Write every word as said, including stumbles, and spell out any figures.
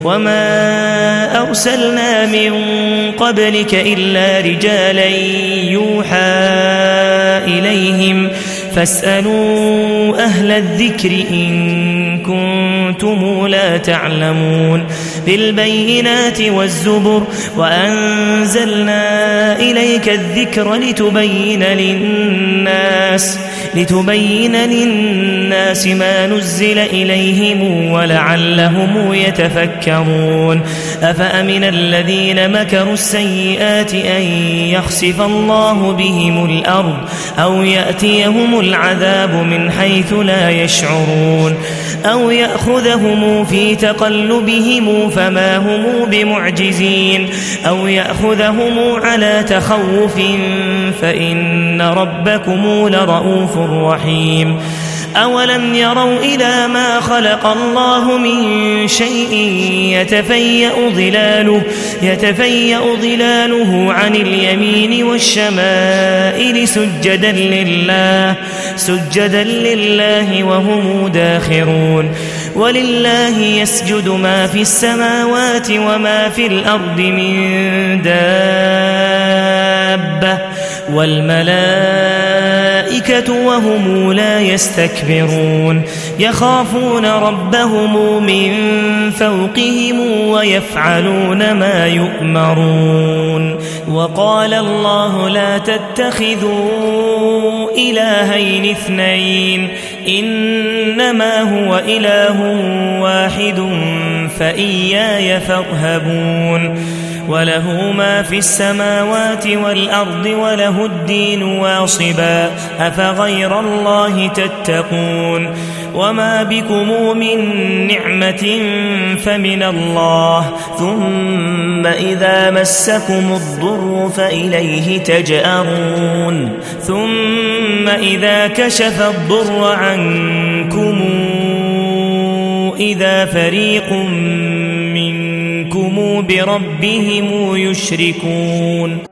وما أرسلنا من قبلك إلا رجالا يوحى إليهم فاسألوا أهل الذكر إن كنتم لا تعلمون بالبينات والزبر وأنزلنا إليك الذكر لتبين للناس لتبين للناس ما نزل إليهم ولعلهم يتفكرون أفأمن الذين مكروا السيئات أن يخسف الله بهم الأرض أو يأتيهم العذاب من حيث لا يشعرون أو يأخذهم في تقلبهم فما هم بمعجزين أو يأخذهم على تخوف فإن ربكم لرؤوف رحيم أولم يروا إلى ما خلق الله من شيء يتفيأ ظلاله, يتفيأ ظلاله عن اليمين والشمائل سجدا لله, سجدا لله وهم داخرون ولله يسجد ما في السماوات وما في الأرض من دابة والملائكة وهم لا يستكبرون يخافون ربهم من فوقهم ويفعلون ما يؤمرون وقال الله لا تتخذوا إلهين اثنين إنما هو إله واحد فإياي فارهبون وله ما في السماوات والأرض وله الدين واصبا أفغير الله تتقون وما بكم من نعمة فمن الله ثم إذا مسكم الضر فإليه تجأرون ثم إذا كشف الضر عنكم إذا فريق منكم بربهم يشركون